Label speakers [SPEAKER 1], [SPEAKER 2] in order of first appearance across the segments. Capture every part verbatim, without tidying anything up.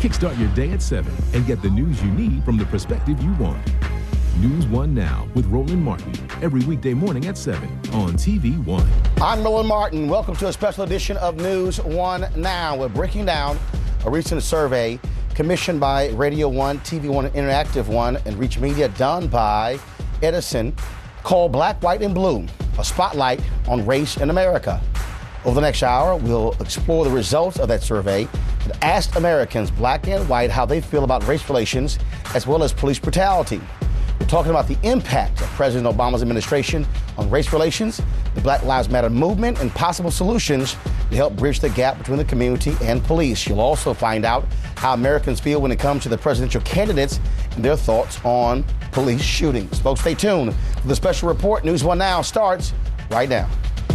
[SPEAKER 1] Kickstart your day at seven and get the news you need from the perspective you want. News One Now with Roland Martin, every weekday morning at seven on T V One.
[SPEAKER 2] I'm Roland Martin. Welcome to a special edition of News One Now. We're breaking down a recent survey commissioned by Radio One, T V One, Interactive One, and Reach Media, done by Edison, called Black, White, and Blue, a spotlight on race in America. Over the next hour, we'll explore the results of that survey and ask Americans, black and white, how they feel about race relations as well as police brutality. We're talking about the impact of President Obama's administration on race relations, the Black Lives Matter movement, and possible solutions to help bridge the gap between the community and police. You'll also find out how Americans feel when it comes to the presidential candidates and their thoughts on police shootings. Folks, stay tuned for the special report. News One Now starts right now.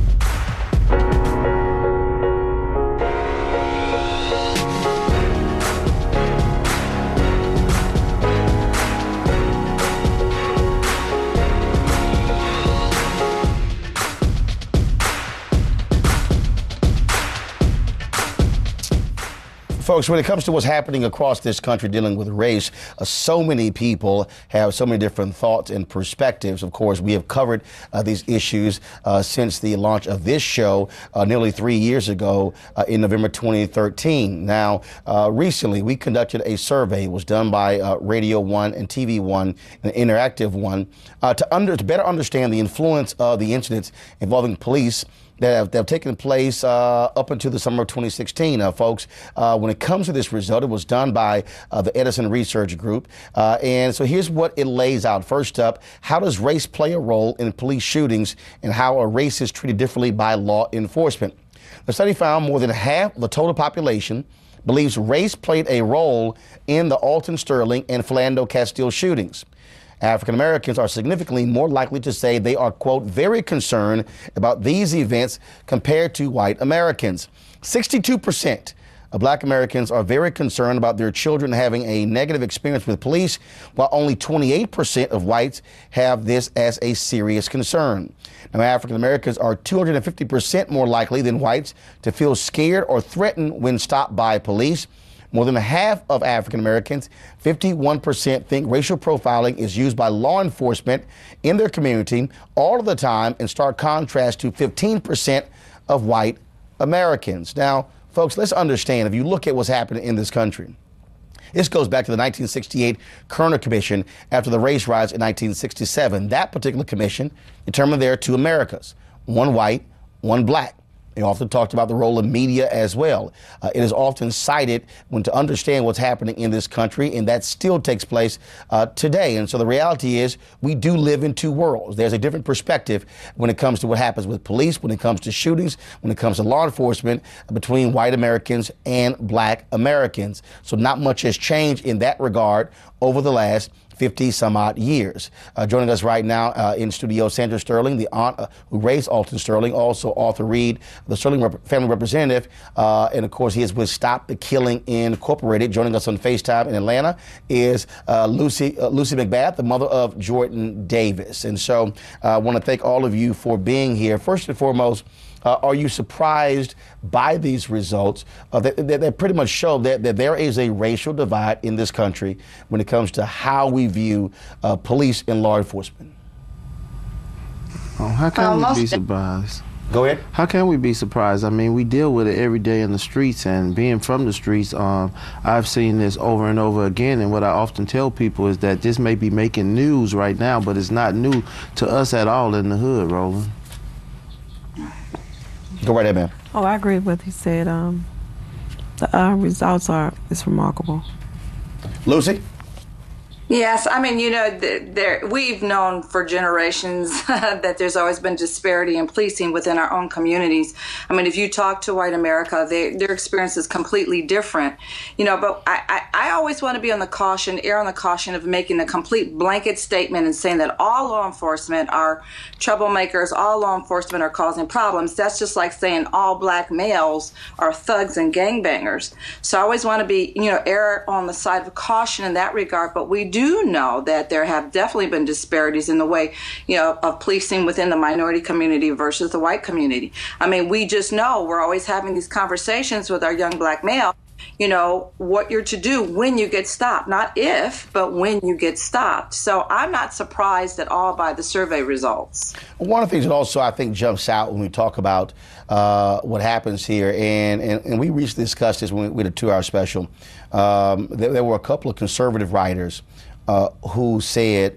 [SPEAKER 2] Folks, when it comes to what's happening across this country dealing with race, uh, so many people have so many different thoughts and perspectives. Of course, we have covered uh, these issues uh, since the launch of this show uh, nearly three years ago uh, in November twenty thirteen. Now, uh, recently, we conducted a survey. It was done by uh, Radio One and T V One, an Interactive One, uh, to, under, to better understand the influence of the incidents involving police that have, that have taken place uh, up until the summer of twenty sixteen, uh, folks. Uh, when it comes to this result, it was done by uh, the Edison Research Group. Uh, and so here's what it lays out. First up, how does race play a role in police shootings and how a race is treated differently by law enforcement? The study found more than half of the total population believes race played a role in the Alton Sterling and Philando Castile shootings. African Americans are significantly more likely to say they are, quote, very concerned about these events compared to white Americans. sixty-two percent of black Americans are very concerned about their children having a negative experience with police, while only twenty-eight percent of whites have this as a serious concern. Now, African Americans are two hundred fifty percent more likely than whites to feel scared or threatened when stopped by police. More than half of African Americans, fifty-one percent, think racial profiling is used by law enforcement in their community all of the time, in stark contrast to fifteen percent of white Americans. Now, folks, let's understand, if you look at what's happening in this country, this goes back to the nineteen sixty-eight Kerner Commission after the race riots in nineteen sixty-seven. That particular commission determined there are two Americas, one white, one black. They often talked about the role of media as well. Uh, it is often cited when to understand what's happening in this country, and that still takes place uh, today. And so the reality is we do live in two worlds. There's a different perspective when it comes to what happens with police, when it comes to shootings, when it comes to law enforcement between white Americans and black Americans. So not much has changed in that regard over the last fifty some odd years. Uh, joining us right now uh, in studio, Sandra Sterling, the aunt uh, who raised Alton Sterling, also Arthur Reed, the Sterling rep- family representative, uh, and of course he is with Stop the Killing Incorporated. Joining us on FaceTime in Atlanta is uh, Lucy uh, Lucy McBath, the mother of Jordan Davis. And so uh, I want to thank all of you for being here. First and foremost, Uh, are you surprised by these results uh, that, that, that pretty much show that, that there is a racial divide in this country when it comes to how we view uh, police and law enforcement?
[SPEAKER 3] Oh, how can um, we be surprised?
[SPEAKER 2] Go ahead.
[SPEAKER 3] How can we be surprised? I mean, we deal with it every day in the streets, and being from the streets, um, I've seen this over and over again, and what I often tell people is that this may be making news right now, but it's not new to us at all in the hood, Roland.
[SPEAKER 2] Go right ahead, man.
[SPEAKER 4] Oh, I agree with what he said. Um, the uh, results are, it's remarkable.
[SPEAKER 2] Lucy?
[SPEAKER 5] Yes, I mean, you know, there, we've known for generations that there's always been disparity in policing within our own communities. I mean, if you talk to white America, they, their experience is completely different, you know, but I, I, I always want to be on the caution, err on the caution of making a complete blanket statement and saying that all law enforcement are troublemakers, all law enforcement are causing problems. That's just like saying all black males are thugs and gangbangers. So I always want to be, you know, err on the side of caution in that regard, but we do do know that there have definitely been disparities in the way, you know, of policing within the minority community versus the white community. I mean, we just know we're always having these conversations with our young black male. you know, what you're to do when you get stopped, not if, but when you get stopped. So I'm not surprised at all by the survey results.
[SPEAKER 2] One of the things that also I think jumps out when we talk about uh, what happens here, and, and, and we recently discussed this when we, we did a two-hour special, um, there, there were a couple of conservative writers uh, who said,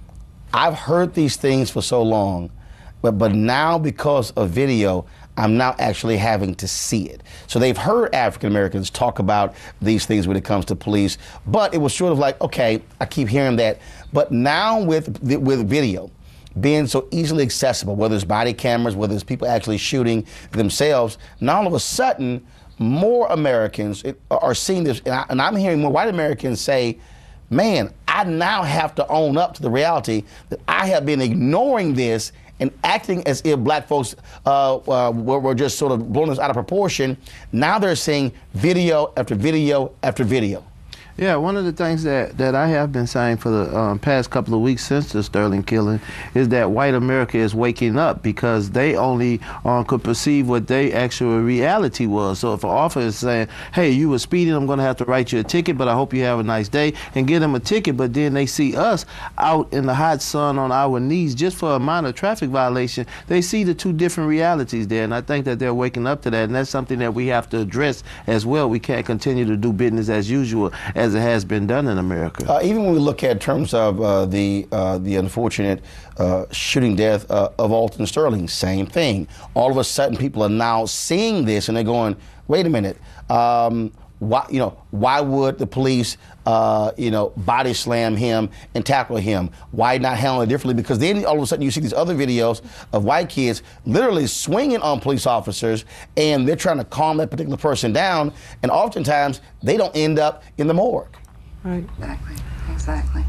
[SPEAKER 2] I've heard these things for so long, but, but now because of video, I'm now actually having to see it. So they've heard African Americans talk about these things when it comes to police, but it was sort of like, okay, I keep hearing that. But now with with video being so easily accessible, whether it's body cameras, whether it's people actually shooting themselves, now all of a sudden, more Americans are seeing this. And, I, and I'm hearing more white Americans say, man, I now have to own up to the reality that I have been ignoring this and acting as if black folks uh, uh, were, were just sort of blowing this out of proportion. Now they're seeing video after video after video.
[SPEAKER 3] Yeah, one of the things that, that I have been saying for the um, past couple of weeks since the Sterling killing is that white America is waking up, because they only um, could perceive what they actual reality was. So if an officer is saying, hey, you were speeding, I'm going to have to write you a ticket, but I hope you have a nice day, and get them a ticket, but then they see us out in the hot sun on our knees just for a minor traffic violation, they see the two different realities there, and I think that they're waking up to that, and that's something that we have to address as well. We can't continue to do business as usual as it has been done in America.
[SPEAKER 2] Uh, even when we look at terms of uh, the uh, the unfortunate uh, shooting death uh, of Alton Sterling, same thing. All of a sudden, people are now seeing this and they're going, "Wait a minute, um, why? You know, why would the police, uh, you know, body slam him and tackle him? Why not handle it differently?" Because then all of a sudden, you see these other videos of white kids literally swinging on police officers, and they're trying to calm that particular person down, and oftentimes they don't end up in the morgue.
[SPEAKER 4] Right.
[SPEAKER 5] Exactly. Exactly.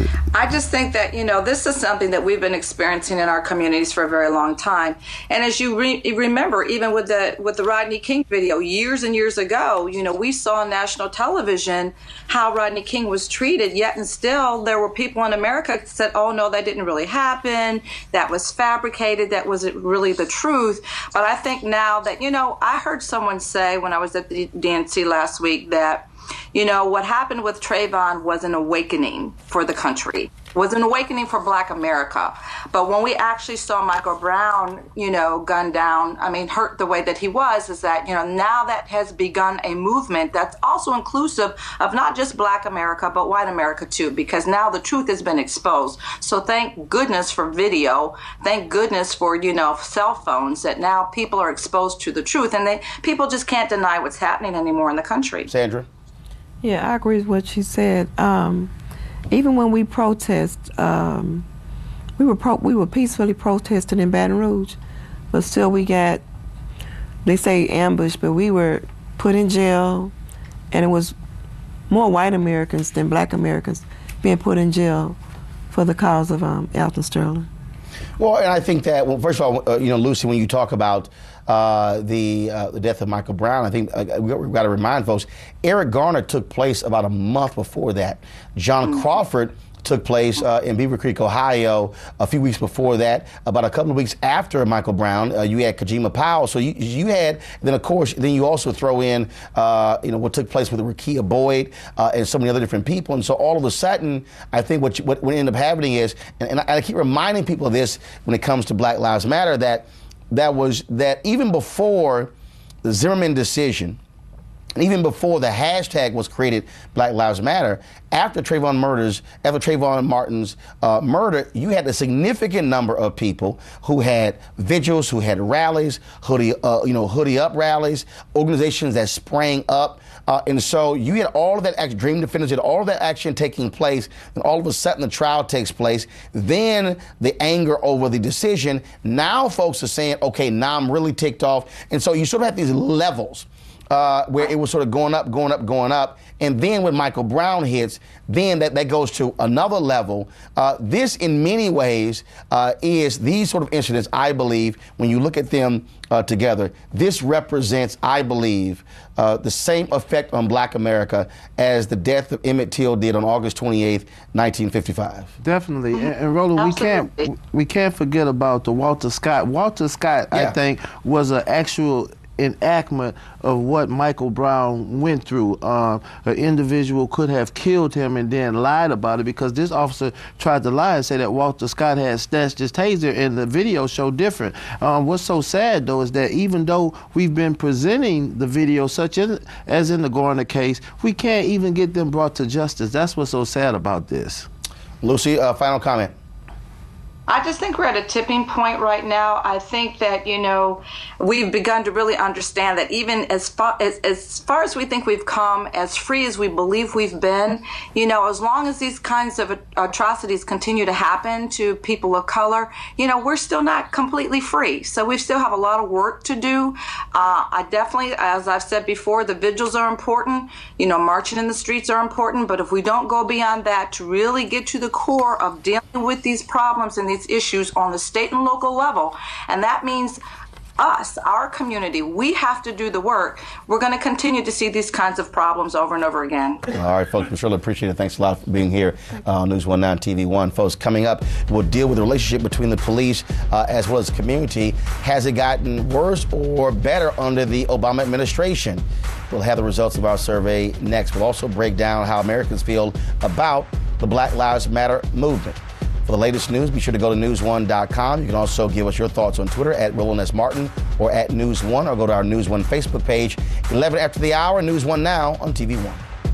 [SPEAKER 5] I just think that, you know, this is something that we've been experiencing in our communities for a very long time. And as you re- remember, even with the with the Rodney King video years and years ago, you know, we saw on national television how Rodney King was treated, yet and still there were people in America that said, oh, no, that didn't really happen. That was fabricated. That wasn't really the truth. But I think now that, you know, I heard someone say when I was at the D N C last week that, you know, what happened with Trayvon was an awakening for the country, was an awakening for Black America. But when we actually saw Michael Brown, you know, gunned down, I mean, hurt the way that he was, is that, you know, now that has begun a movement that's also inclusive of not just Black America, but white America too, because now the truth has been exposed. So thank goodness for video. Thank goodness for, you know, cell phones, that now people are exposed to the truth, and they people just can't deny what's happening anymore in the country.
[SPEAKER 2] Sandra?
[SPEAKER 4] Yeah, I agree with what she said. Um, even when we protest, um, we were pro- we were peacefully protesting in Baton Rouge, but still we got, they say ambush, but we were put in jail, and it was more white Americans than Black Americans being put in jail for the cause of um, Alton Sterling.
[SPEAKER 2] Well, and I think that, well, first of all, uh, you know, Lucy, when you talk about uh, the uh, the death of Michael Brown, I think uh, we've got to remind folks, Eric Garner took place about a month before that. John Crawford took place uh, in Beaver Creek, Ohio, a few weeks before that. About a couple of weeks after Michael Brown, uh, you had Kajima Powell. So you you had, then of course, then you also throw in, uh, you know, what took place with Rekia Boyd uh, and so many other different people. And so all of a sudden, I think what you, what, what ended up happening is, and, and I keep reminding people of this when it comes to Black Lives Matter, that that was that even before the Zimmerman decision, and even before the hashtag was created, Black Lives Matter, after Trayvon murders, after Trayvon Martin's uh, murder, you had a significant number of people who had vigils, who had rallies, hoodie, uh, you know, hoodie up rallies, organizations that sprang up, uh, and so you had all of that action, Dream Defenders, had all of that action taking place, and all of a sudden the trial takes place. Then the anger over the decision. Now folks are saying, okay, now I'm really ticked off, and so you sort of have these levels. Uh, where it was sort of going up, going up, going up. And then when Michael Brown hits, then that, that goes to another level. Uh, this, in many ways, uh, is these sort of incidents, I believe, when you look at them uh, together, this represents, I believe, uh, the same effect on Black America as the death of Emmett Till did on August twenty-eighth, nineteen fifty-five.
[SPEAKER 3] Definitely. And, and Roland, we can't, we can't forget about the Walter Scott. Walter Scott, yeah. I think, was an actual enactment of what Michael Brown went through. Um, an individual could have killed him and then lied about it, because this officer tried to lie and say that Walter Scott had snatched his taser, and the video showed different. Um, what's so sad, though, is that even though we've been presenting the video, such as, as in the Garner case, we can't even get them brought to justice. That's what's so sad about this.
[SPEAKER 2] Lucy, uh, final comment.
[SPEAKER 5] I just think we're at a tipping point right now. I think that, you know, we've begun to really understand that even as far as, as far as we think we've come, as free as we believe we've been, you know, as long as these kinds of atrocities continue to happen to people of color, you know, we're still not completely free. So we still have a lot of work to do. Uh, I definitely, as I've said before, the vigils are important. You know, marching in the streets are important. But if we don't go beyond that to really get to the core of dealing with these problems and these issues on the state and local level, and that means us, our community, we have to do the work. We're going to continue to see these kinds of problems over and over again.
[SPEAKER 2] All right, folks, we surely appreciate it. Thanks a lot for being here uh, on News one now, T V one. Folks, coming up, we'll deal with the relationship between the police uh, as well as the community. Has it gotten worse or better under the Obama administration? We'll have the results of our survey next. We'll also break down how Americans feel about the Black Lives Matter movement. For the latest news, be sure to go to news one dot com. You can also give us your thoughts on Twitter at Roland S. Martin or at News one, or go to our News one Facebook page. eleven after the hour, News one Now on T V one.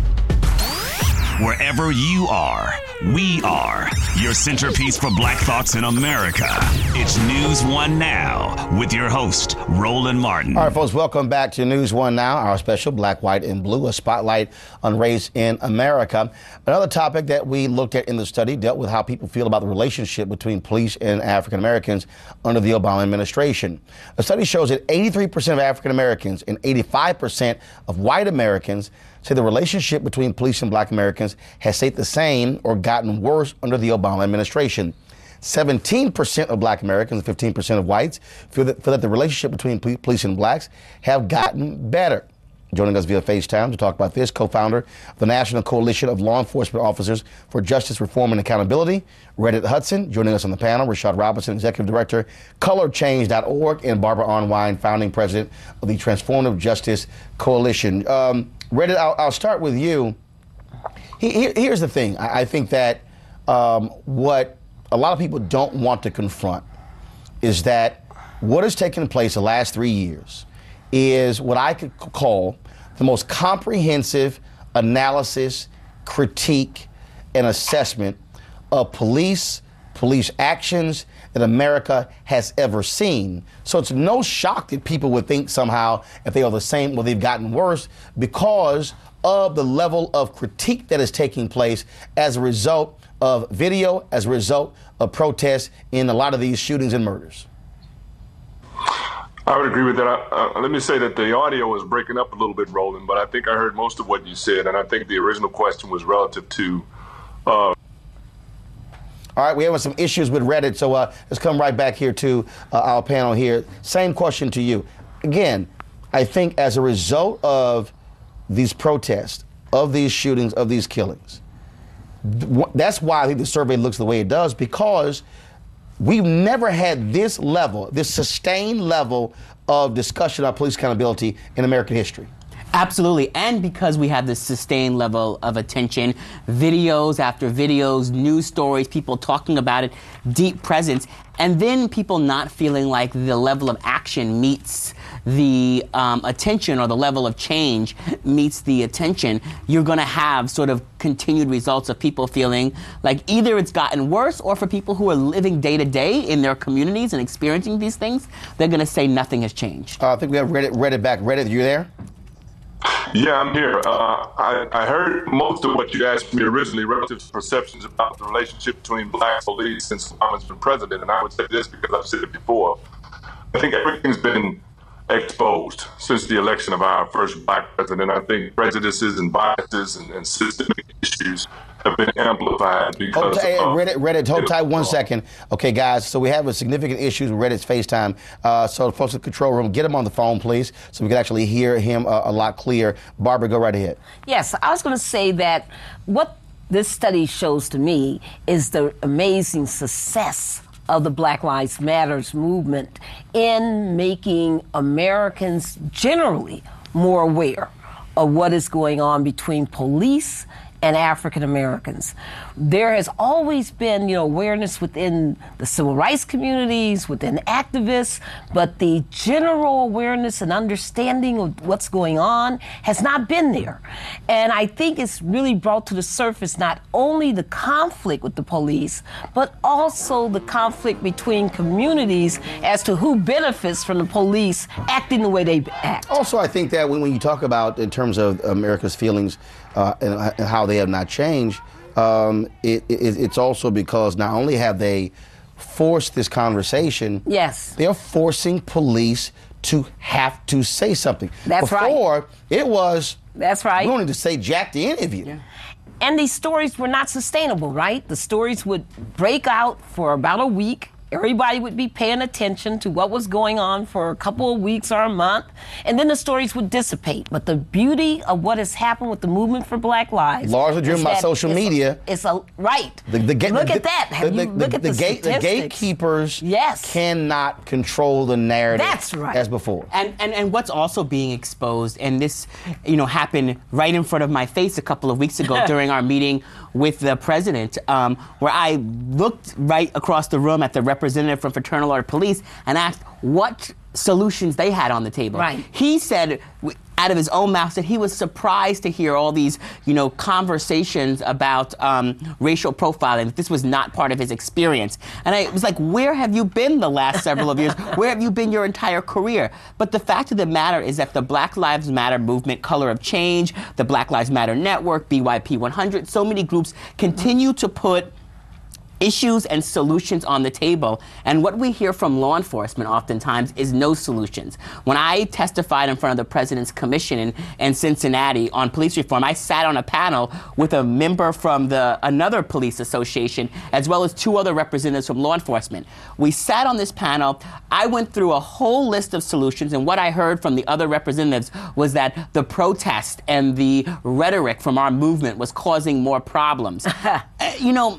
[SPEAKER 6] Wherever you are, we are your centerpiece for Black thoughts in America. It's News one Now with your host, Roland Martin.
[SPEAKER 2] All right, folks, welcome back to News one Now, our special Black, White, and Blue, a spotlight on race in America. Another topic that we looked at in the study dealt with how people feel about the relationship between police and African Americans under the Obama administration. A study shows that eighty-three percent of African Americans and eighty-five percent of white Americans say the relationship between police and Black Americans has stayed the same or gotten worse under the Obama administration. seventeen percent of Black Americans and fifteen percent of whites feel that, feel that the relationship between police and Blacks have gotten better. Joining us via FaceTime to talk about this, co-founder of the National Coalition of Law Enforcement Officers for Justice, Reform, and Accountability, Reddit Hudson. Joining us on the panel, Rashad Robinson, Executive Director, color change dot org, and Barbara Arnwine, Founding President of the Transformative Justice Coalition. Um, Reddit, I'll, I'll start with you. Here, here's the thing. I, I think that um, what a lot of people don't want to confront is that what has taken place the last three years is what I could call the most comprehensive analysis, critique, and assessment of police, police actions that America has ever seen. So it's no shock that people would think somehow if they are the same, well, they've gotten worse because of the level of critique that is taking place as a result of video, as a result of protests in a lot of these shootings and murders.
[SPEAKER 7] I would agree with that. Uh, let me say that the audio was breaking up a little bit, Roland, but I think I heard most of what you said, and I think the original question was relative to... Uh...
[SPEAKER 2] All right, we have some issues with Reddit, so uh, let's come right back here to uh, our panel here. Same question to you. Again, I think as a result of these protests, of these shootings, of these killings, that's why I think the survey looks the way it does, because we've never had this level, this sustained level of discussion on police accountability in American history.
[SPEAKER 8] Absolutely, and because we have this sustained level of attention, videos after videos, news stories, people talking about it, deep presence, and then people not feeling like the level of action meets the um, attention, or the level of change meets the attention, you're going to have sort of continued results of people feeling like either it's gotten worse, or for people who are living day to day in their communities and experiencing these things, they're going to say nothing has changed.
[SPEAKER 2] Uh, I think we have Reddit, Reddit back. Reddit, you there?
[SPEAKER 7] Yeah, I'm here. Uh, I, I heard most of what you asked me originally relative to perceptions about the relationship between Black police since Obama's been president, and I would say this because I've said it before. I think everything's been exposed since the election of our first Black president. I think prejudices and biases and, and systemic issues have been amplified because
[SPEAKER 2] okay,
[SPEAKER 7] of...
[SPEAKER 2] Reddit, Reddit, hold tight one second. Okay, guys, so we have a significant issues with Reddit's FaceTime. Uh, so folks in the control room, get him on the phone, please, so we can actually hear him uh, a lot clearer. Barbara, go right ahead.
[SPEAKER 9] Yes, I was going to say that what this study shows to me is the amazing success of the Black Lives Matters movement in making Americans generally more aware of what is going on between police and African Americans. There has always been, you know, awareness within the civil rights communities, within activists, but the general awareness and understanding of what's going on has not been there. And I think it's really brought to the surface not only the conflict with the police, but also the conflict between communities as to who benefits from the police acting the way they act.
[SPEAKER 2] Also, I think that when, when you talk about in terms of America's feelings uh, and, and how they have not changed, um, it, it, it's also because not only have they forced this conversation,
[SPEAKER 9] yes,
[SPEAKER 2] they're forcing police to have to say something.
[SPEAKER 9] That's right.
[SPEAKER 2] Before, it was,
[SPEAKER 9] that's right,
[SPEAKER 2] we don't need to say jack to any of you.
[SPEAKER 9] Yeah. And these stories were not sustainable, right? The stories would break out for about a week. Everybody would be paying attention to what was going on for a couple of weeks or a month, and then the stories would dissipate. But the beauty of what has happened with the movement for Black Lives,
[SPEAKER 2] largely driven by social
[SPEAKER 9] it's
[SPEAKER 2] media,
[SPEAKER 9] a, it's a right.
[SPEAKER 2] The, the ga-
[SPEAKER 9] look
[SPEAKER 2] the,
[SPEAKER 9] at that. Have
[SPEAKER 2] the,
[SPEAKER 9] you
[SPEAKER 2] the,
[SPEAKER 9] look
[SPEAKER 2] the,
[SPEAKER 9] at the,
[SPEAKER 2] the, gate, the gatekeepers
[SPEAKER 9] yes.
[SPEAKER 2] cannot control the narrative.
[SPEAKER 9] That's right.
[SPEAKER 2] As before.
[SPEAKER 8] And, and and what's also being exposed, and this, you know, happened right in front of my face a couple of weeks ago during our meeting with the president, um, where I looked right across the room at the representative from Fraternal Order Police and asked what solutions they had on the table.
[SPEAKER 9] Right.
[SPEAKER 8] He said, out of his own mouth, that he was surprised to hear all these, you know, conversations about um, racial profiling. That this was not part of his experience. And I was like, where have you been the last several of years? Where have you been your entire career? But the fact of the matter is that the Black Lives Matter movement, Color of Change, the Black Lives Matter Network, B Y P one hundred, so many groups continue to put issues and solutions on the table. And what we hear from law enforcement oftentimes is no solutions. When I testified in front of the President's Commission in, in Cincinnati on police reform, I sat on a panel with a member from the another police association, as well as two other representatives from law enforcement. We sat on this panel. I went through a whole list of solutions, and what I heard from the other representatives was that the protest and the rhetoric from our movement was causing more problems. uh, you know,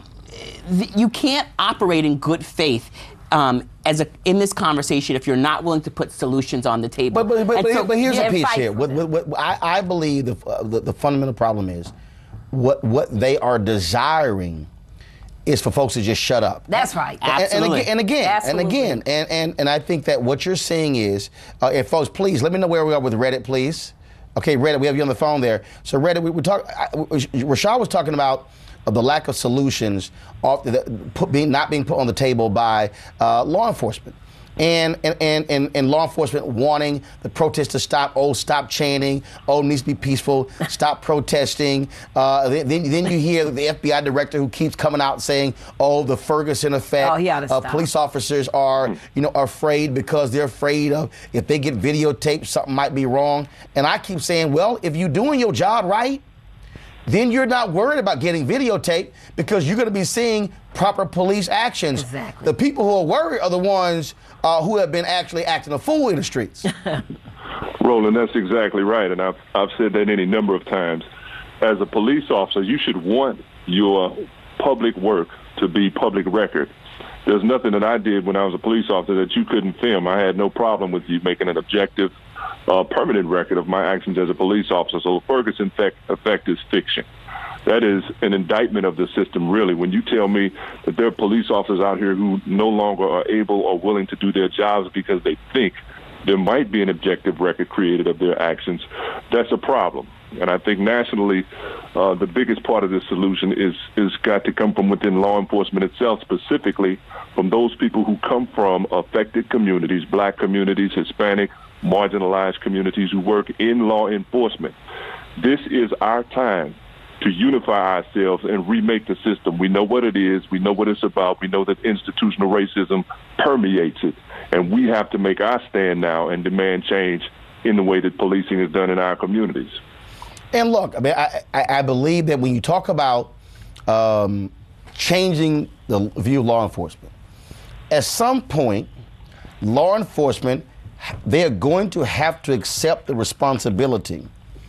[SPEAKER 8] you can't operate in good faith um, as a, in this conversation if you're not willing to put solutions on the table.
[SPEAKER 2] But but, but, but,
[SPEAKER 8] so,
[SPEAKER 2] but here's
[SPEAKER 8] yeah,
[SPEAKER 2] a piece here. What, what, what, I, I believe the, uh, the the fundamental problem is what what they are desiring is for folks to just shut up.
[SPEAKER 9] That's right.
[SPEAKER 8] Absolutely.
[SPEAKER 2] And, and again,
[SPEAKER 9] Absolutely.
[SPEAKER 2] and again, and, and and I think that what you're saying is, uh, and folks, please let me know where we are with Reddit, please. Okay, Reddit, we have you on the phone there. So Reddit, we, we talk. I, Rashad was talking about of the lack of solutions off the, put, being, not being put on the table by uh, law enforcement. And and, and, and and law enforcement wanting the protests to stop. Oh, stop chanting. Oh, it needs to be peaceful. Stop protesting. Uh, then, then you hear the F B I director who keeps coming out saying, oh, the Ferguson effect.
[SPEAKER 9] Oh, he ought to
[SPEAKER 2] uh,
[SPEAKER 9] stop.
[SPEAKER 2] Police officers are, you know, afraid because they're afraid of if they get videotaped, something might be wrong. And I keep saying, well, if you're doing your job right, then you're not worried about getting videotaped because you're going to be seeing proper police actions.
[SPEAKER 9] Exactly.
[SPEAKER 2] The people who are worried are the ones uh, who have been actually acting a fool in the streets.
[SPEAKER 7] Roland, that's exactly right, and I've, I've said that any number of times. As a police officer, you should want your public work to be public record. There's nothing that I did when I was a police officer that you couldn't film. I had no problem with you making an objective, uh, permanent record of my actions as a police officer. So the Ferguson effect, effect is fiction. That is an indictment of the system, really. When you tell me that there are police officers out here who no longer are able or willing to do their jobs because they think there might be an objective record created of their actions, that's a problem. And I think nationally, uh, the biggest part of this solution is is got to come from within law enforcement itself, specifically from those people who come from affected communities, black communities, Hispanic, marginalized communities who work in law enforcement. This is our time to unify ourselves and remake the system. We know what it is. We know what it's about. We know that institutional racism permeates it. And we have to make our stand now and demand change in the way that policing is done in our communities.
[SPEAKER 2] And look, I mean, I, I, I believe that when you talk about um, changing the view of law enforcement, at some point, law enforcement, they are going to have to accept the responsibility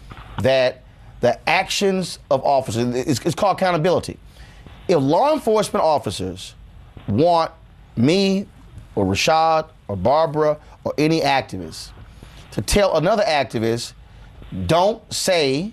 [SPEAKER 2] that the actions of officers, it's, it's called accountability. If law enforcement officers want me or Rashad or Barbara or any activist to tell another activist, don't say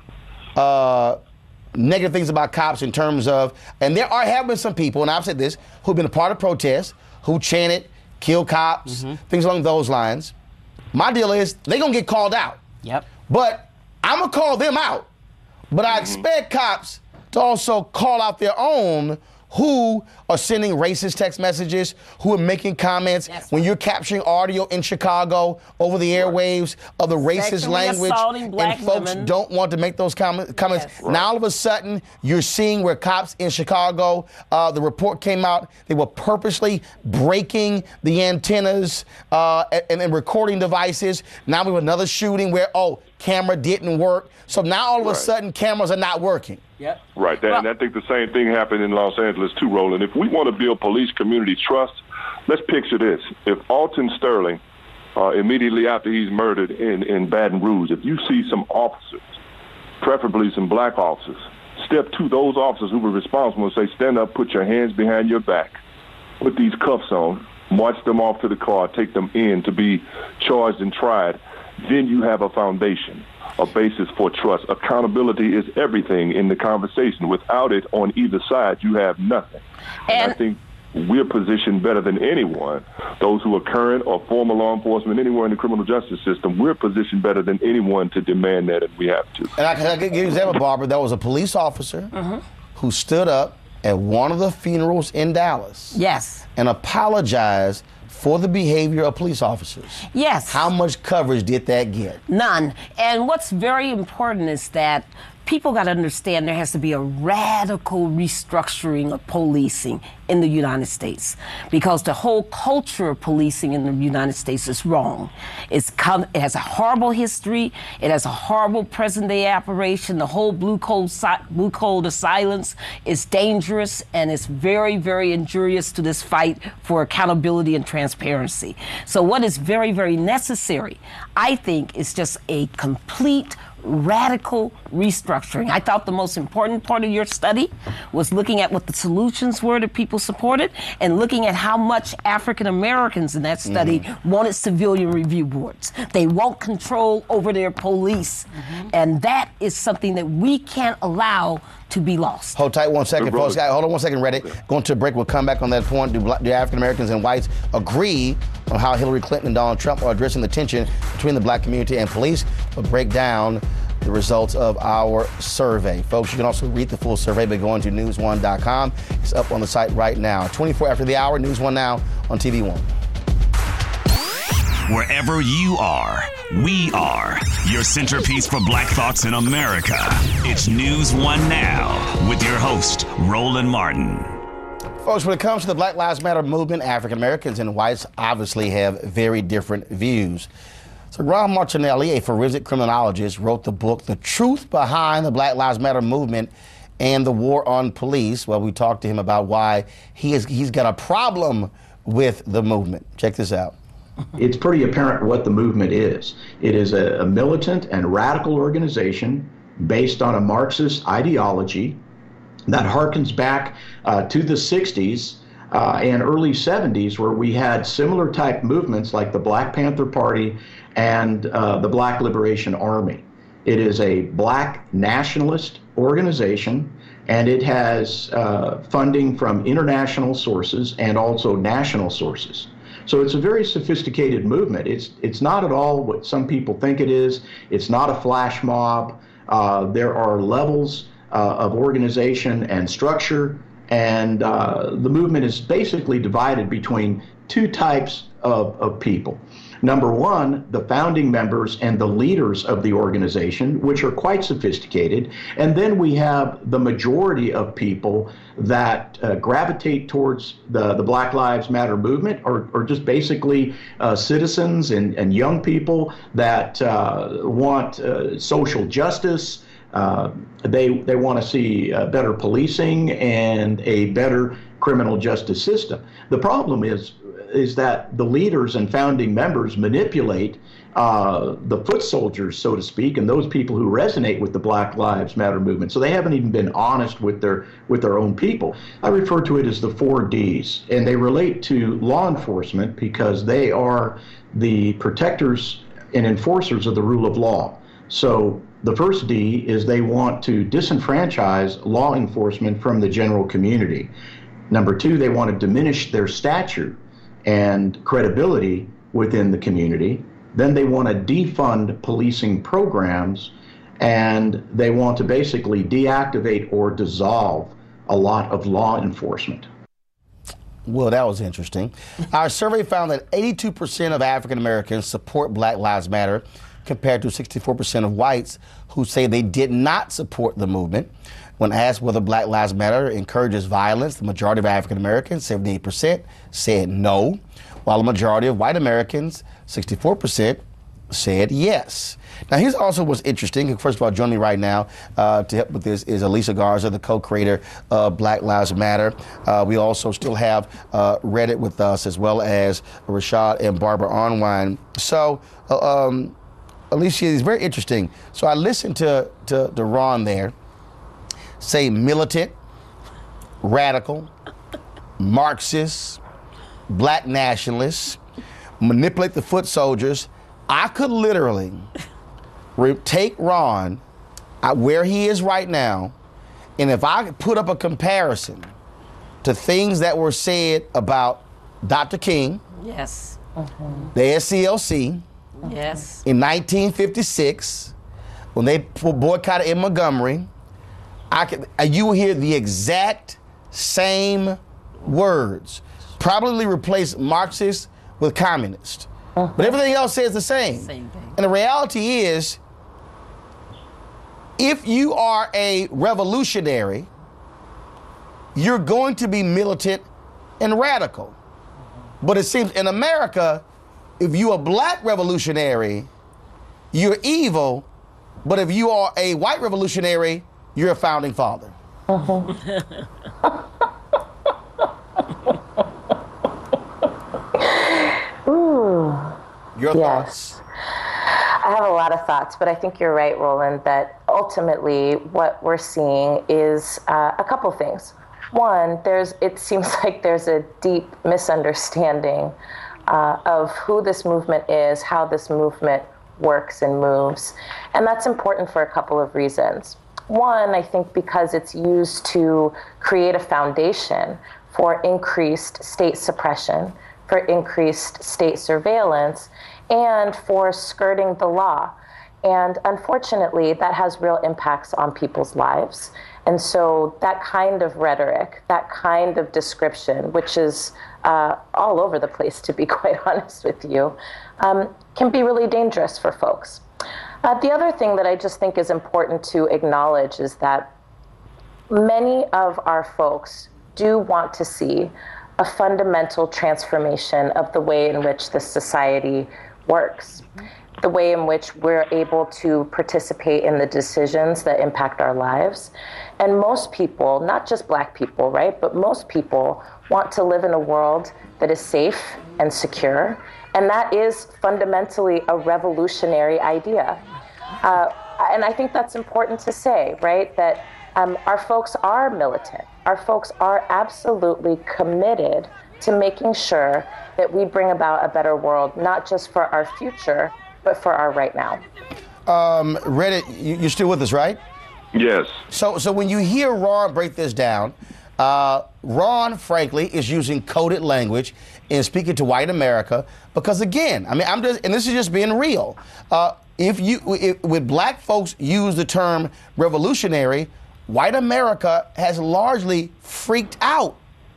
[SPEAKER 2] uh, negative things about cops in terms of, and there are have been some people, and I've said this, who've been a part of protests, who chanted, kill cops, mm-hmm. things along those lines. My deal is they're going to get called out.
[SPEAKER 8] Yep.
[SPEAKER 2] But I'm going to call them out. But I expect cops to also call out their own who are sending racist text messages, who are making comments yes, when you're capturing audio in Chicago over the airwaves of the racist language, and folks women. don't want to make those com- comments. Yes. Now all of a sudden, you're seeing where cops in Chicago, uh, the report came out, they were purposely breaking the antennas uh, and, and recording devices. Now we have another shooting where, oh, camera didn't work. So now all of right. a sudden, cameras are not working.
[SPEAKER 8] Yep.
[SPEAKER 7] Right. That, and I think the same thing happened in Los Angeles too, Roland. If we want to build police community trust, let's picture this. If Alton Sterling, uh, immediately after he's murdered in, in Baton Rouge, if you see some officers, preferably some black officers, step to those officers who were responsible and say, stand up, put your hands behind your back, put these cuffs on, march them off to the car, take them in to be charged and tried, then you have a foundation, a basis for trust. Accountability is everything in the conversation. Without it on either side, you have nothing. And, and I think we're positioned better than anyone, those who are current or former law enforcement, anywhere in the criminal justice system, we're positioned better than anyone to demand that, and we have to.
[SPEAKER 2] And I can, I can give you an example, Barbara. There was a police officer mm-hmm. who stood up at one of the funerals in Dallas.
[SPEAKER 9] Yes.
[SPEAKER 2] And apologized for the behavior of police officers.
[SPEAKER 9] Yes.
[SPEAKER 2] How much coverage did that get?
[SPEAKER 9] None. And what's very important is that people got to understand there has to be a radical restructuring of policing in the United States, because the whole culture of policing in the United States is wrong. It's come, it has a horrible history. It has a horrible present-day operation. The whole blue code, blue code of silence is dangerous, and it's very, very injurious to this fight for accountability and transparency. So what is very, very necessary, I think, is just a complete radical restructuring. I thought the most important part of your study was looking at what the solutions were that people supported, and looking at how much African Americans in that study mm-hmm. wanted civilian review boards. They want control over their police. Mm-hmm. And that is something that we can't allow to be lost.
[SPEAKER 2] Hold tight one second, folks. Hold on one second, Reddit. Okay. Going to a break. We'll come back on that point. Do, do African Americans and whites agree on how Hillary Clinton and Donald Trump are addressing the tension between the black community and police? We'll break down the results of our survey. Folks, you can also read the full survey by going to news one dot com. It's up on the site right now. twenty-four after the hour, News One Now on T V One.
[SPEAKER 6] Wherever you are, we are your centerpiece for Black Thoughts in America. It's News One Now with your host, Roland Martin.
[SPEAKER 2] Folks, when it comes to the Black Lives Matter movement, African Americans and whites obviously have very different views. So Ron Martinelli, a forensic criminologist, wrote the book, The Truth Behind the Black Lives Matter Movement and the War on Police. Well, we talked to him about why he is, he's got a problem with the movement. Check this out.
[SPEAKER 10] It's pretty apparent what the movement is. It is a, a militant and radical organization based on a Marxist ideology that harkens back uh, to the sixties uh, and early seventies, where we had similar type movements like the Black Panther Party and uh, the Black Liberation Army. It is a black nationalist organization, and it has uh, funding from international sources and also national sources. So it's a very sophisticated movement. It's it's not at all what some people think it is. It's not a flash mob. Uh, there are levels uh, of organization and structure, and uh, the movement is basically divided between two types of, of people. Number one, the founding members and the leaders of the organization, which are quite sophisticated. And then we have the majority of people that uh, gravitate towards the, the Black Lives Matter movement, or, or just basically uh, citizens and, and young people that uh, want uh, social justice. Uh, they, they want to see uh, better policing and a better criminal justice system. The problem is, is that the leaders and founding members manipulate uh, the foot soldiers, so to speak, and those people who resonate with the Black Lives Matter movement. So they haven't even been honest with their with their own people. I refer to it as the four Ds, and they relate to law enforcement because they are the protectors and enforcers of the rule of law. So the first D is they want to disenfranchise law enforcement from the general community. Number two, they want to diminish their stature and credibility within the community. Then they want to defund policing programs, and they want to basically deactivate or dissolve a lot of law enforcement.
[SPEAKER 2] Well, that was interesting. Our survey found that eighty-two percent of African Americans support Black Lives Matter, compared to sixty-four percent of whites who say they did not support the movement. When asked whether Black Lives Matter encourages violence, the majority of African Americans, seventy-eight percent, said no, while the majority of white Americans, sixty-four percent, said yes. Now, here's also what's interesting. First of all, joining me right now uh, to help with this is Alicia Garza, the co-creator of Black Lives Matter. Uh, we also still have uh, Reddit with us, as well as Rashad and Barbara Arnwine. So, uh, um, Alicia, it's very interesting. So I listened to, to, to Ron there say militant, radical, Marxist, black nationalists, manipulate the foot soldiers. I could literally re- take Ron uh, where he is right now, and if I could put up a comparison to things that were said about Doctor King,
[SPEAKER 9] Yes. Mm-hmm.
[SPEAKER 2] the S C L C,
[SPEAKER 9] Yes.
[SPEAKER 2] in nineteen fifty-six, when they boycotted in Montgomery, I could, you will hear the exact same words. Probably replace Marxist with communist. Uh-huh. But everything else says the same.
[SPEAKER 9] Same thing.
[SPEAKER 2] And the reality is, if you are a revolutionary, you're going to be militant and radical. But it seems in America, if you're a black revolutionary, you're evil. But if you are a white revolutionary, you're a founding father.
[SPEAKER 11] Uh-huh. Ooh.
[SPEAKER 2] Your
[SPEAKER 11] yes.
[SPEAKER 2] thoughts?
[SPEAKER 11] I have a lot of thoughts, but I think you're right, Roland, that ultimately what we're seeing is uh, a couple things. One, there's it seems like there's a deep misunderstanding uh, of who this movement is, how this movement works and moves. And that's important for a couple of reasons. One, I think because it's used to create a foundation for increased state suppression, for increased state surveillance, and for skirting the law. And unfortunately, that has real impacts on people's lives. And so that kind of rhetoric, that kind of description, which is uh, all over the place, to be quite honest with you, um, can be really dangerous for folks. Uh, the other thing that I just think is important to acknowledge is that many of our folks do want to see a fundamental transformation of the way in which this society works, the way in which we're able to participate in the decisions that impact our lives. And most people, not just black people, right, but most people want to live in a world that is safe and secure. And that is fundamentally a revolutionary idea. Uh, and I think that's important to say, right, that um, our folks are militant. Our folks are absolutely committed to making sure that we bring about a better world, not just for our future, but for our right now.
[SPEAKER 2] Um, Reddit, you, you're still with us, right?
[SPEAKER 7] Yes.
[SPEAKER 2] So, so when you hear Ron break this down, uh, Ron, frankly, is using coded language in speaking to white America because, again, I mean, I'm just, and this is just being real. Uh, if you, if, when black folks use the term revolutionary, white America has largely freaked out.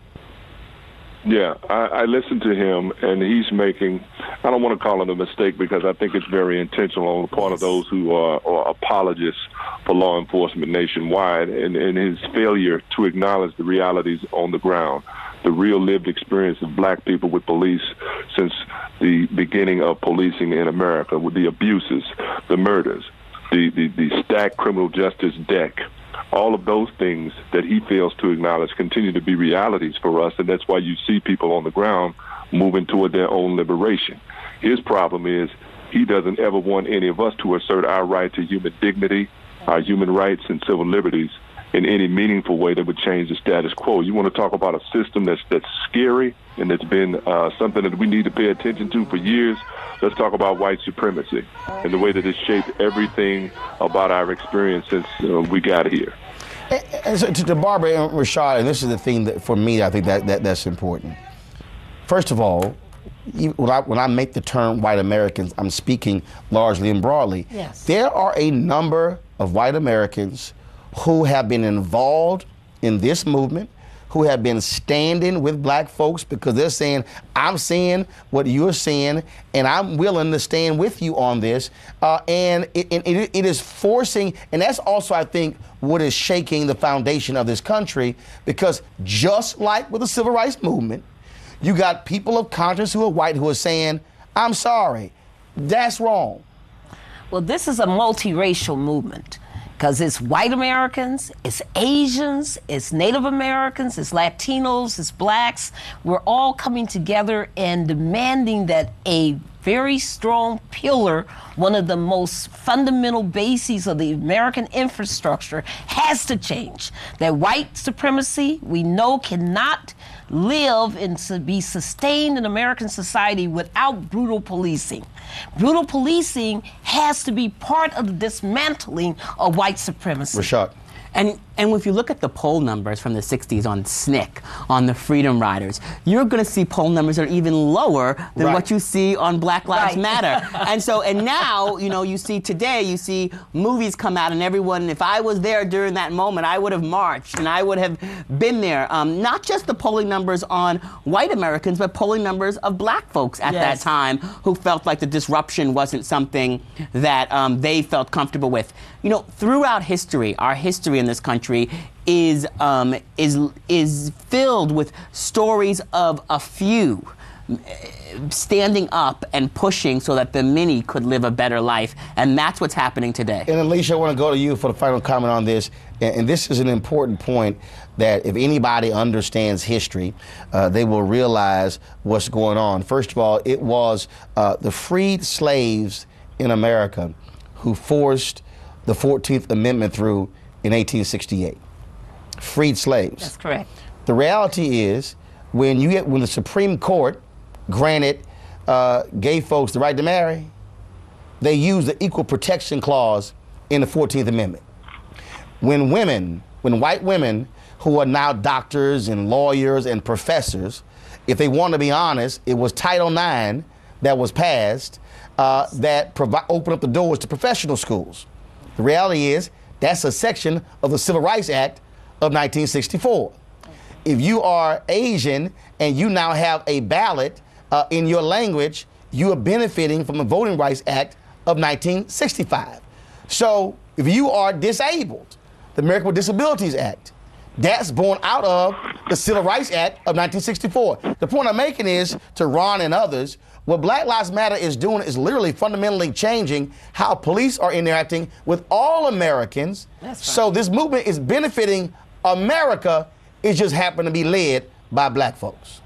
[SPEAKER 7] Yeah, I, I listened to him, and he's making, I don't want to call it a mistake because I think it's very intentional on the part of those who are, are apologists for law enforcement nationwide, and, and his failure to acknowledge the realities on the ground, the real lived experience of black people with police since the beginning of policing in America, with the abuses, the murders, the, the, the stacked criminal justice deck. All of those things that he fails to acknowledge continue to be realities for us, and that's why you see people on the ground moving toward their own liberation. His problem is he doesn't ever want any of us to assert our right to human dignity, our human rights and civil liberties in any meaningful way that would change the status quo. You want to talk about a system that's that's scary and that's been uh, something that we need to pay attention to for years. Let's talk about white supremacy and the way that it's shaped everything about our experience since uh, we got here.
[SPEAKER 2] And, and so to, to Barbara and Rashad, and this is the thing that for me, I think that, that that's important. First of all, when I, when I make the term white Americans, I'm speaking largely and broadly.
[SPEAKER 9] Yes.
[SPEAKER 2] There are a number of white Americans who have been involved in this movement, who have been standing with black folks because they're saying, I'm saying what you're saying, and I'm willing to stand with you on this. Uh, and it, it, it is forcing, and that's also, I think, what is shaking the foundation of this country, because just like with the civil rights movement, you got people of conscience who are white who are saying, I'm sorry, that's wrong.
[SPEAKER 9] Well, this is a multiracial movement. Because it's white Americans, it's Asians, it's Native Americans, it's Latinos, it's blacks. We're all coming together and demanding that a very strong pillar, one of the most fundamental bases of the American infrastructure, has to change. That white supremacy, we know, cannot live and to be sustained in American society without brutal policing. Brutal policing has to be part of the dismantling of white supremacy.
[SPEAKER 2] Rashad.
[SPEAKER 8] And and if you look at the poll numbers from the sixties on S N C C, on the Freedom Riders, you're going to see poll numbers that are even lower than
[SPEAKER 2] right.
[SPEAKER 8] what you see on Black Lives
[SPEAKER 9] Right.
[SPEAKER 8] Matter. And so, and now, you know, you see today, you see movies come out and everyone, if I was there during that moment, I would have marched and I would have been there. Um, not just the polling numbers on white Americans, but polling numbers of black folks at
[SPEAKER 9] Yes.
[SPEAKER 8] that time who felt like the disruption wasn't something that um, they felt comfortable with. You know, throughout history, our history in this country is um, is is filled with stories of a few standing up and pushing so that the many could live a better life, and that's what's happening today.
[SPEAKER 2] And Alicia, I want to go to you for the final comment on this, and, and this is an important point that if anybody understands history, uh, they will realize what's going on. First of all, it was uh, the freed slaves in America who forced the fourteenth Amendment through in eighteen sixty-eight. Freed slaves.
[SPEAKER 9] That's correct.
[SPEAKER 2] The reality is, when you get when the Supreme Court granted uh, gay folks the right to marry, they used the Equal Protection Clause in the fourteenth Amendment. When women, when white women who are now doctors and lawyers and professors, if they want to be honest, it was Title nine that was passed uh, that provi- opened up the doors to professional schools. The reality is, that's a section of the Civil Rights Act of nineteen sixty-four. If you are Asian and you now have a ballot uh, in your language, you are benefiting from the Voting Rights Act of nineteen sixty-five. So if you are disabled, the American with Disabilities Act, that's born out of the Civil Rights Act of nineteen sixty-four. The point I'm making is, to Ron and others, what Black Lives Matter is doing is literally fundamentally changing how police are interacting with all Americans.
[SPEAKER 9] That's right.
[SPEAKER 2] So this movement is benefiting America. It just happened to be led by black folks.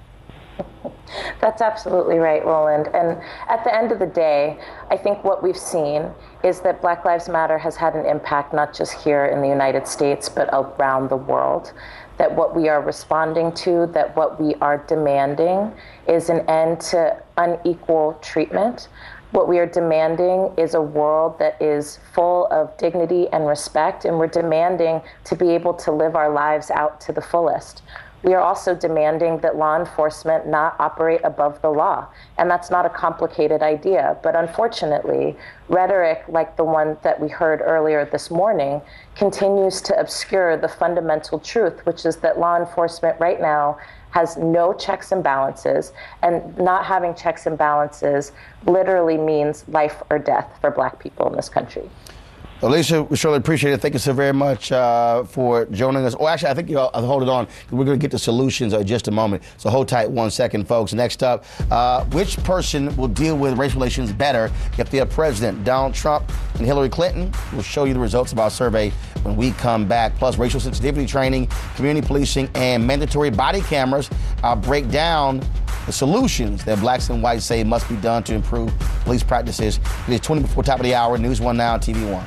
[SPEAKER 11] That's absolutely right, Roland. And at the end of the day, I think what we've seen is that Black Lives Matter has had an impact not just here in the United States, but around the world. That what we are responding to, that what we are demanding is an end to unequal treatment. What we are demanding is a world that is full of dignity and respect, and we're demanding to be able to live our lives out to the fullest. We are also demanding that law enforcement not operate above the law. And that's not a complicated idea. But unfortunately, rhetoric like the one that we heard earlier this morning continues to obscure the fundamental truth, which is that law enforcement right now has no checks and balances. And not having checks and balances literally means life or death for Black people in this country.
[SPEAKER 2] Alicia, we surely appreciate it. Thank you so very much uh, for joining us. Oh, actually, I think you'll hold it on. We're going to get to solutions in just a moment. So hold tight one second, folks. Next up, uh, which person will deal with race relations better if they're president? Donald Trump and Hillary Clinton? We'll show you the results of our survey when we come back. Plus, racial sensitivity training, community policing, and mandatory body cameras. I'll break down the solutions that blacks and whites say must be done to improve police practices. It is twenty before top of the hour. News One Now, T V One.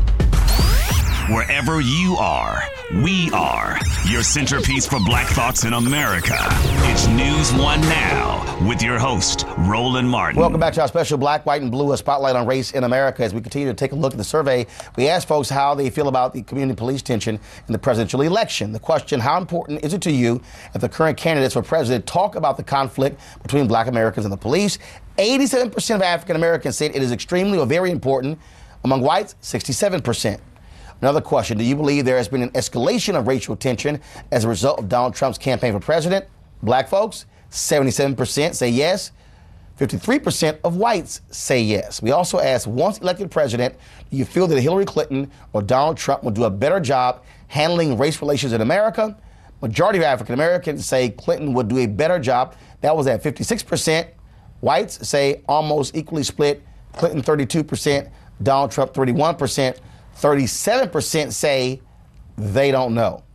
[SPEAKER 6] Wherever you are, we are your centerpiece for Black Thoughts in America. It's News One Now with your host, Roland Martin.
[SPEAKER 2] Welcome back to our special Black, White, and Blue, a spotlight on race in America. As we continue to take a look at the survey, we asked folks how they feel about the community police tension in the presidential election. The question, how important is it to you if the current candidates for president talk about the conflict between Black Americans and the police? eighty-seven percent of African Americans said it is extremely or very important. Among whites, sixty-seven percent. Another question, do you believe there has been an escalation of racial tension as a result of Donald Trump's campaign for president? Black folks, seventy-seven percent say yes. fifty-three percent of whites say yes. We also asked, once elected president, do you feel that Hillary Clinton or Donald Trump will do a better job handling race relations in America? Majority of African Americans say Clinton would do a better job. That was at fifty-six percent. Whites say almost equally split. Clinton thirty-two percent, Donald Trump thirty-one percent. thirty-seven percent say they don't know.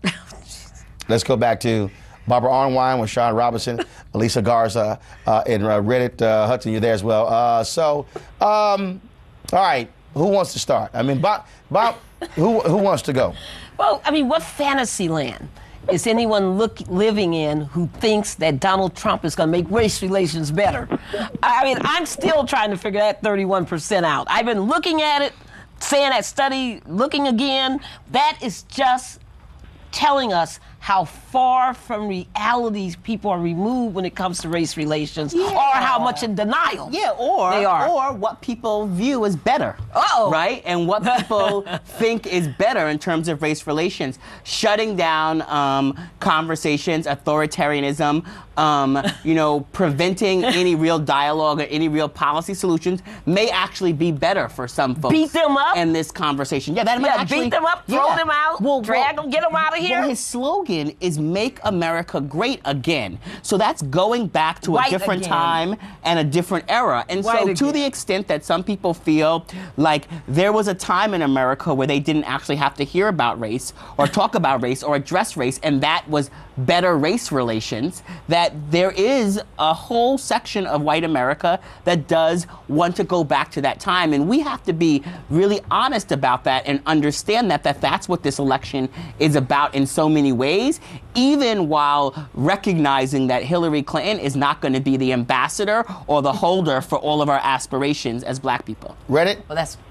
[SPEAKER 2] Let's go back to Barbara Arnwine with Sean Robinson, Elisa Garza, uh, and uh, Reddit uh, Hudson, you're there as well. Uh, so, um, all right, who wants to start? I mean, Bob, Bob who, who wants to go?
[SPEAKER 9] Well, I mean, what fantasy land is anyone look, living in who thinks that Donald Trump is going to make race relations better? I mean, I'm still trying to figure that thirty-one percent out. I've been looking at it, saying that study, looking again. That is just telling us how far from realities people are removed when it comes to race relations, yeah. or how much in denial
[SPEAKER 8] yeah, or,
[SPEAKER 9] they are.
[SPEAKER 8] or what people view as better,
[SPEAKER 9] Uh-oh.
[SPEAKER 8] right? And what people think is better in terms of race relations. Shutting down um, conversations, authoritarianism, um, you know, preventing any real dialogue or any real policy solutions may actually be better for some folks.
[SPEAKER 9] Beat them up?
[SPEAKER 8] In this conversation. Yeah, that
[SPEAKER 9] yeah,
[SPEAKER 8] might actually...
[SPEAKER 9] beat them up, throw
[SPEAKER 8] yeah.
[SPEAKER 9] them out,
[SPEAKER 8] well,
[SPEAKER 9] drag
[SPEAKER 8] well,
[SPEAKER 9] them, get them out of here.
[SPEAKER 8] Well, his slogan is Make America Great Again. So that's going back to
[SPEAKER 9] White
[SPEAKER 8] a different
[SPEAKER 9] again.
[SPEAKER 8] time and a different era. And
[SPEAKER 9] White
[SPEAKER 8] so
[SPEAKER 9] again.
[SPEAKER 8] to the extent that some people feel like there was a time in America where they didn't actually have to hear about race or talk about race or address race, and that was better race relations, that there is a whole section of white America that does want to go back to that time. And we have to be really honest about that and understand that, that that's what this election is about in so many ways, even while recognizing that Hillary Clinton is not going to be the ambassador or the holder for all of our aspirations as black people.
[SPEAKER 2] Reddit?
[SPEAKER 9] Well, that's...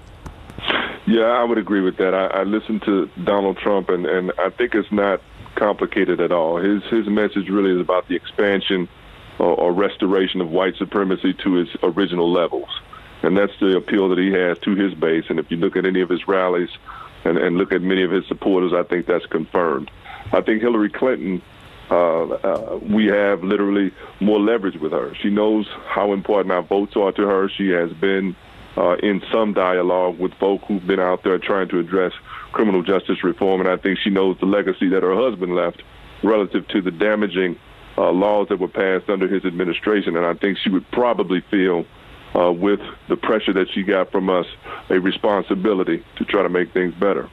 [SPEAKER 7] Yeah, I would agree with that. I, I listened to Donald Trump, and, and I think it's not complicated at all. His his message really is about the expansion or, or restoration of white supremacy to its original levels. And that's the appeal that he has to his base. And if you look at any of his rallies and, and look at many of his supporters, I think that's confirmed. I think Hillary Clinton, uh, uh, we have literally more leverage with her. She knows how important our votes are to her. She has been uh, in some dialogue with folk who've been out there trying to address criminal justice reform, and I think she knows the legacy that her husband left relative to the damaging uh, laws that were passed under his administration. And I think she would probably feel, uh, with the pressure that she got from us, a responsibility to try to make things better.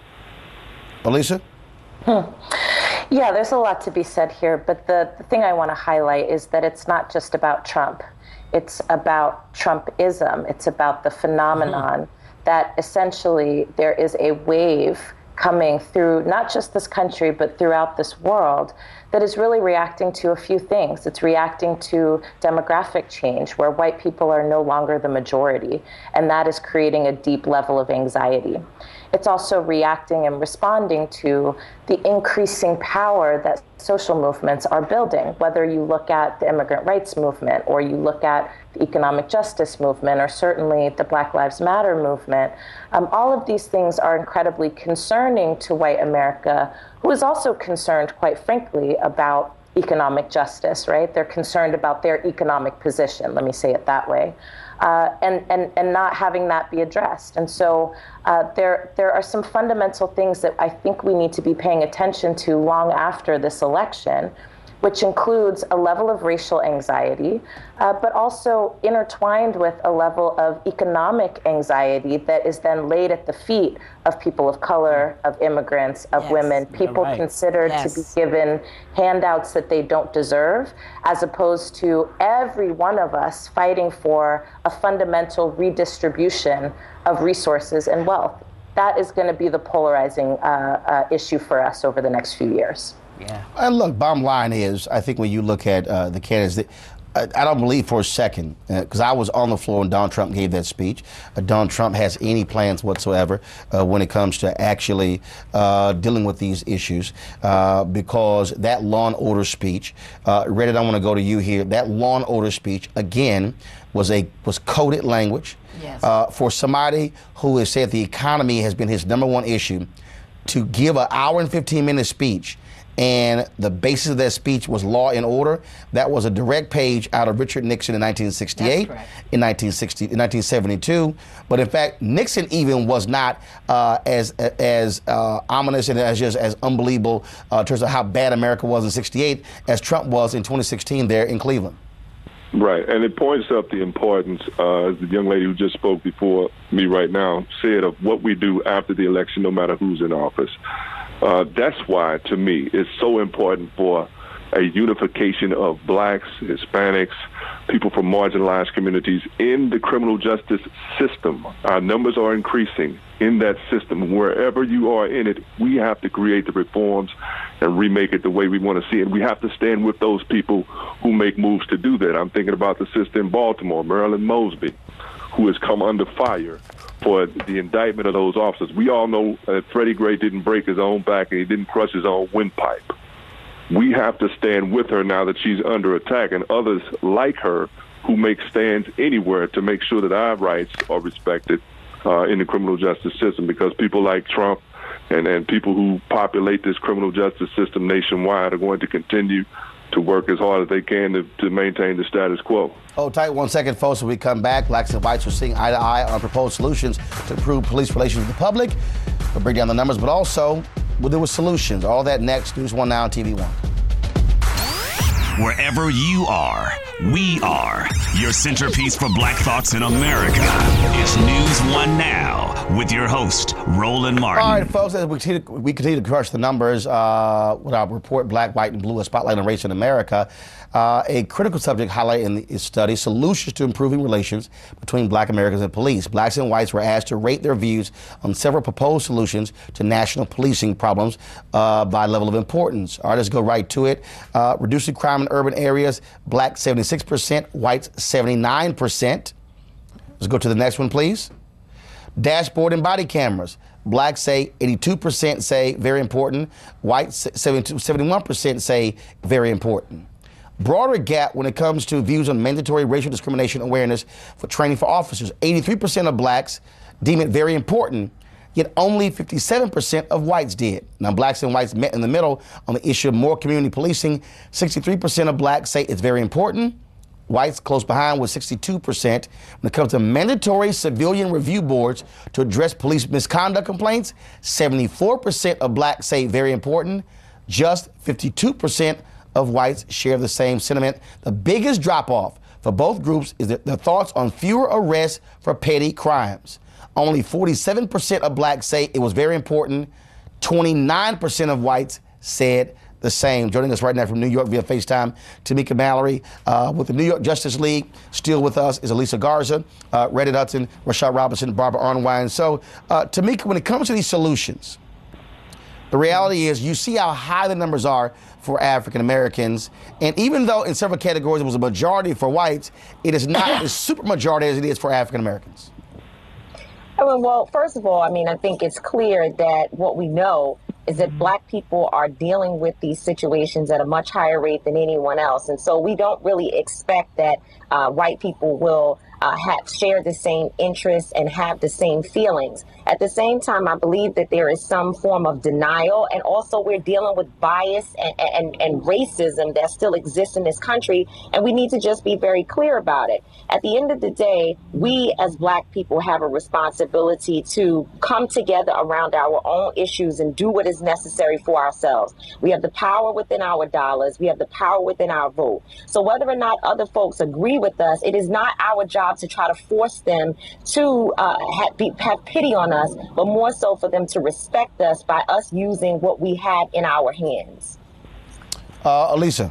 [SPEAKER 2] Elisa?
[SPEAKER 11] Hmm. Yeah, there's a lot to be said here, but the, the thing I want to highlight is that it's not just about Trump. It's about Trumpism. It's about the phenomenon mm-hmm. that essentially there is a wave coming through not just this country, but throughout this world that is really reacting to a few things. It's reacting to demographic change, where white people are no longer the majority, and that is creating a deep level of anxiety. It's also reacting and responding to the increasing power that social movements are building, whether you look at the immigrant rights movement, or you look at the economic justice movement, or certainly the Black Lives Matter movement. Um, all of these things are incredibly concerning to white America, who is also concerned, quite frankly, about economic justice, right? They're concerned about their economic position, let me say it that way. Uh, and, and, and not having that be addressed. And so uh, there, there are some fundamental things that I think we need to be paying attention to long after this election, which includes a level of racial anxiety, uh, but also intertwined with a level of economic anxiety that is then laid at the feet of people of color, of immigrants, of
[SPEAKER 9] Yes,
[SPEAKER 11] women, people
[SPEAKER 9] right.
[SPEAKER 11] considered
[SPEAKER 9] Yes.
[SPEAKER 11] to be given handouts that they don't deserve, as opposed to every one of us fighting for a fundamental redistribution of resources and wealth. That is going to be the polarizing uh, uh, issue for us over the next few years.
[SPEAKER 8] Yeah.
[SPEAKER 2] And look, bottom line is, I think when you look at uh, the candidates, that, I, I don't believe for a second, because uh, I was on the floor when Donald Trump gave that speech, uh, Donald Trump has any plans whatsoever uh, when it comes to actually uh, dealing with these issues, uh, because that law and order speech, uh, Reddit, I want to go to you here, that law and order speech, again, was a was coded language.
[SPEAKER 9] Yes.
[SPEAKER 2] Uh, for somebody who has said the economy has been his number one issue, to give an hour and fifteen minute speech, and the basis of that speech was law and order. That was a direct page out of Richard Nixon in nineteen sixty-eight, in nineteen sixty, in nineteen seventy-two. But in fact, Nixon even was not uh, as as uh, ominous and as just as unbelievable uh, in terms of how bad America was in sixty-eight as Trump was in twenty sixteen there in Cleveland.
[SPEAKER 7] Right, and it points up the importance, uh, as the young lady who just spoke before me right now said, of what we do after the election, no matter who's in office. Uh, that's why, to me, it's so important for a unification of blacks, Hispanics, people from marginalized communities in the criminal justice system. Our numbers are increasing in that system. Wherever you are in it, we have to create the reforms and remake it the way we want to see it. We have to stand with those people who make moves to do that. I'm thinking about the sister in Baltimore, Marilyn Mosby, who has come under fire for the indictment of those officers. We all know that Freddie Gray didn't break his own back and he didn't crush his own windpipe. We have to stand with her now that she's under attack, and others like her who make stands anywhere to make sure that our rights are respected uh, in the criminal justice system, because people like Trump and, and people who populate this criminal justice system nationwide are going to continue to work as hard as they can to, to maintain the status quo.
[SPEAKER 2] Hold tight one second, folks. When we come back, blacks and whites are seeing eye to eye on proposed solutions to improve police relations with the public. We'll break down the numbers, but also we'll deal with solutions. All that next. News One Now on T V One.
[SPEAKER 6] Wherever you are, we are your centerpiece for Black Thoughts in America. It's News One Now with your host, Roland Martin.
[SPEAKER 2] All right, folks, as we continue, we continue to crush the numbers uh, with our report, Black, White, and Blue, a spotlight on race in America. Uh, a critical subject highlighted in the study, solutions to improving relations between black Americans and police. Blacks and whites were asked to rate their views on several proposed solutions to national policing problems uh, by level of importance. All right, let's go right to it. Uh, reducing crime in urban areas, black seventy-six percent, whites seventy-nine percent. Let's go to the next one, please. Dashboard and body cameras. Blacks say eighty-two percent say very important. Whites seventy-one percent say very important. Broader gap when it comes to views on mandatory racial discrimination awareness for training for officers. eighty-three percent of blacks deem it very important, yet only fifty-seven percent of whites did. Now, blacks and whites met in the middle on the issue of more community policing. sixty-three percent of blacks say it's very important. Whites close behind with sixty-two percent. When it comes to mandatory civilian review boards to address police misconduct complaints, seventy-four percent of blacks say very important. Just fifty-two percent of whites share the same sentiment. The biggest drop-off for both groups is the, the thoughts on fewer arrests for petty crimes. Only forty-seven percent of blacks say it was very important. twenty-nine percent of whites said the same. Joining us right now from New York via FaceTime, Tamika Mallory uh, with the New York Justice League. Still with us is Elisa Garza, uh, Reddit Hudson, Rashad Robinson, Barbara Arnwine. So, uh, Tamika, when it comes to these solutions, the reality is you see how high the numbers are for African Americans. And even though in several categories it was a majority for whites, it is not as super majority as it is for African Americans.
[SPEAKER 12] Well, first of all, I mean, I think it's clear that what we know is that black people are dealing with these situations at a much higher rate than anyone else. And so we don't really expect that uh, white people will uh, have share the same interests and have the same feelings. At the same time, I believe that there is some form of denial, and also we're dealing with bias and, and, and racism that still exists in this country, and we need to just be very clear about it. At the end of the day, we as Black people have a responsibility to come together around our own issues and do what is necessary for ourselves. We have the power within our dollars. We have the power within our vote. So whether or not other folks agree with us, it is not our job to try to force them to uh, have, be, have pity on us, but more so for them to respect us by us using what we have in our hands.
[SPEAKER 2] Uh, Elisa.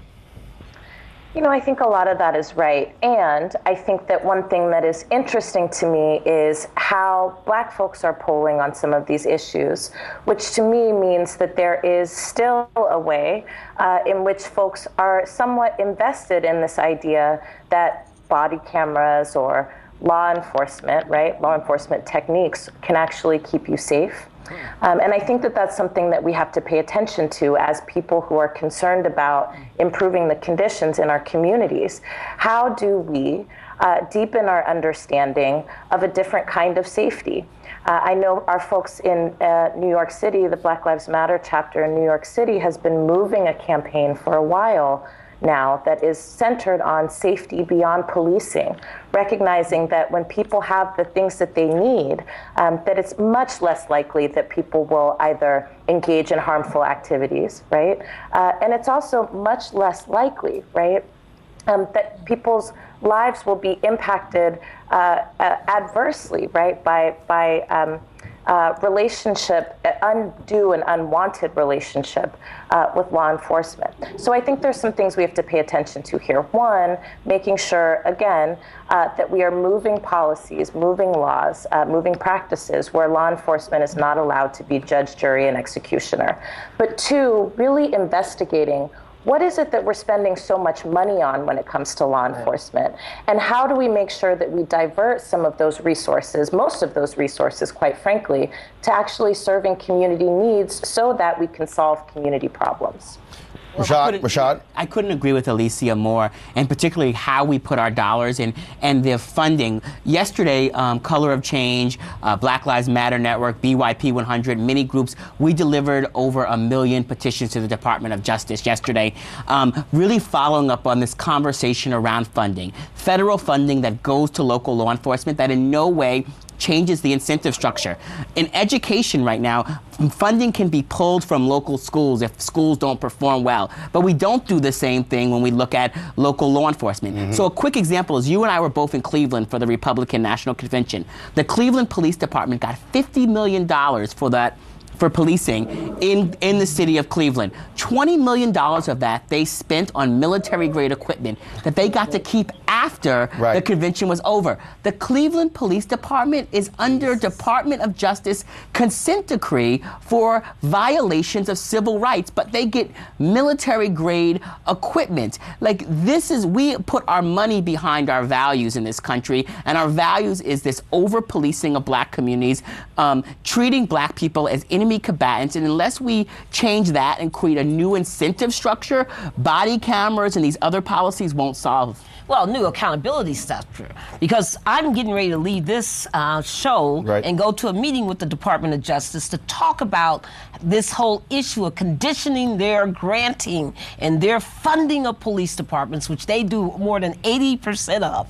[SPEAKER 11] You know, I think a lot of that is right. And I think that one thing that is interesting to me is how Black folks are polling on some of these issues, which to me means that there is still a way uh, in which folks are somewhat invested in this idea that body cameras or law enforcement, right, law enforcement techniques can actually keep you safe. Um, and I think that that's something that we have to pay attention to as people who are concerned about improving the conditions in our communities. How do we uh, deepen our understanding of a different kind of safety? Uh, I know our folks in uh, New York City, the Black Lives Matter chapter in New York City, has been moving a campaign for a while now that is centered on safety beyond policing, recognizing that when people have the things that they need, um, that it's much less likely that people will either engage in harmful activities, right? Uh, and it's also much less likely, right, um, that people's lives will be impacted uh, uh, adversely, right, by, by um, Uh, relationship, undue and unwanted relationship uh, with law enforcement. So I think there's some things we have to pay attention to here. One, making sure, again, uh, that we are moving policies, moving laws, uh, moving practices where law enforcement is not allowed to be judge, jury, and executioner. But two, really investigating what is it that we're spending so much money on when it comes to law enforcement? And how do we make sure that we divert some of those resources, most of those resources, quite frankly, to actually serving community needs so that we can solve community problems?
[SPEAKER 2] Rashad, Rashad?
[SPEAKER 8] I couldn't agree with Alicia more, and particularly how we put our dollars in and the funding. Yesterday, um, Color of Change, uh, Black Lives Matter Network, B Y P one hundred, many groups, we delivered over a million petitions to the Department of Justice yesterday, um, really following up on this conversation around funding. Federal funding that goes to local law enforcement that in no way changes the incentive structure. In education right now, funding can be pulled from local schools if schools don't perform well. But we don't do the same thing when we look at local law enforcement. Mm-hmm. So a quick example is you and I were both in Cleveland for the Republican National Convention. The Cleveland Police Department got fifty million dollars for that for policing in, in the city of Cleveland. twenty million dollars of that they spent on military-grade equipment that they got to keep after right. the convention was over. The Cleveland Police Department is under Department of Justice consent decree for violations of civil rights, but they get military-grade equipment. Like, this is, we put our money behind our values in this country, and our values is this over-policing of Black communities, um, treating Black people as enemy combatants, and unless we change that and create a new incentive structure, body cameras and these other policies won't solve.
[SPEAKER 9] Well, new accountability structure, because I'm getting ready to leave this uh, show right. and go to a meeting with the Department of Justice to talk about this whole issue of conditioning their granting and their funding of police departments, which they do more than eighty percent of,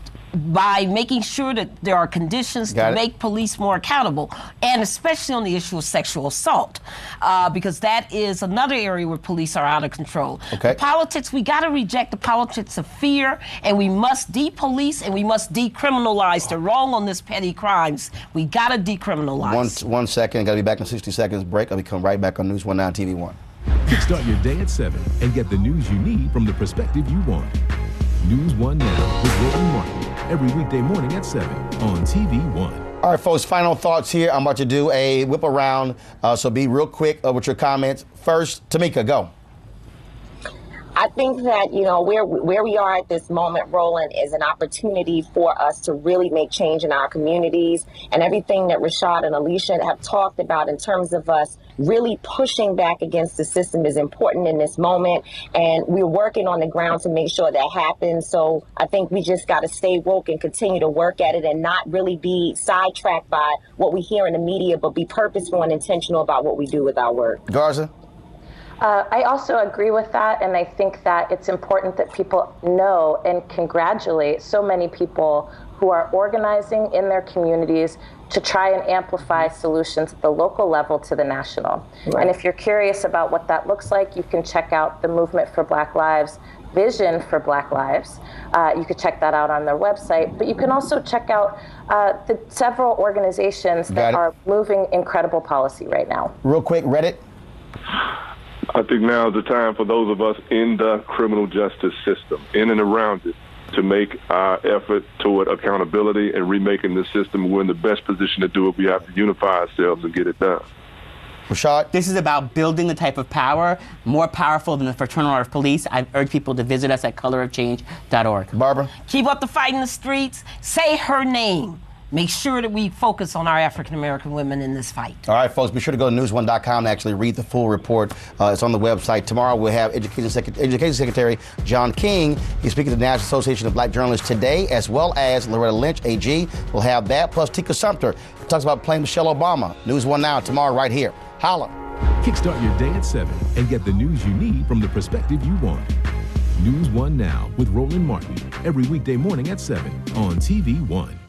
[SPEAKER 9] by making sure that there are conditions Got to it. make police more accountable, and especially on the issue of sexual assault, uh, because that is another area where police are out of control.
[SPEAKER 2] Okay.
[SPEAKER 9] The politics, we got to reject the politics of fear, and we must de-police and we must decriminalize. They're wrong on this petty crimes. We got to decriminalize.
[SPEAKER 2] One, one second, got to be back in sixty seconds break. I'll be coming right back on News one now, T V one.
[SPEAKER 1] Start your day at seven and get the news you need from the perspective you want. News one Now with Roland Martin. Every weekday morning at seven on T V one.
[SPEAKER 2] All right, folks, final thoughts here. I'm about to do a whip around, uh, so be real quick uh, with your comments. First, Tamika, go.
[SPEAKER 12] I think that, you know, where where we are at this moment, Roland, is an opportunity for us to really make change in our communities, and everything that Rashad and Alicia have talked about in terms of us really pushing back against the system is important in this moment, and we're working on the ground to make sure that happens. So I think we just got to stay woke and continue to work at it and not really be sidetracked by what we hear in the media, but be purposeful and intentional about what we do with our work.
[SPEAKER 2] Garza?
[SPEAKER 11] Uh, I also agree with that, and I think that it's important that people know and congratulate so many people who are organizing in their communities to try and amplify solutions at the local level to the national. Right. And if you're curious about what that looks like, you can check out the Movement for Black Lives Vision for Black Lives. Uh, you could check that out on their website, but you can also check out uh, the several organizations that are moving incredible policy right now.
[SPEAKER 2] Real quick, Reddit.
[SPEAKER 7] I think now is the time for those of us in the criminal justice system, in and around it, to make our effort toward accountability and remaking the system. We're in the best position to do it. We have to unify ourselves and get it done.
[SPEAKER 2] Rashad?
[SPEAKER 8] This is about building the type of power more powerful than the Fraternal Order of Police. I urge people to visit us at color of change dot org.
[SPEAKER 2] Barbara?
[SPEAKER 9] Keep up the fight in the streets. Say her name. Make sure that we focus on our African-American women in this fight.
[SPEAKER 2] All right, folks, be sure to go to news one dot com and actually read the full report. Uh, it's on the website. Tomorrow we'll have Education, Sec- Education Secretary John King. He's speaking to the National Association of Black Journalists today, as well as Loretta Lynch, A G. We'll have that, plus Tika Sumter talks about playing Michelle Obama. News one Now tomorrow right here. Holla.
[SPEAKER 1] Kickstart your day at seven and get the news you need from the perspective you want. News one Now with Roland Martin, every weekday morning at seven on T V One.